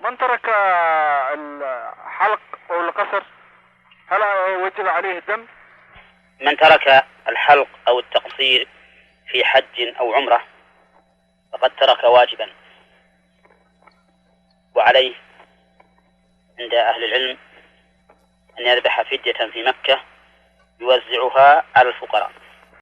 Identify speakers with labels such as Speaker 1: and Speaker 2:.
Speaker 1: من ترك الحلق أو القصر هل وجب عليه الدم؟
Speaker 2: من ترك الحلق أو التقصير في حج أو عمرة فقد ترك واجبا، وعليه عند أهل العلم أن يذبح فدية في مكة يوزعها على الفقراء.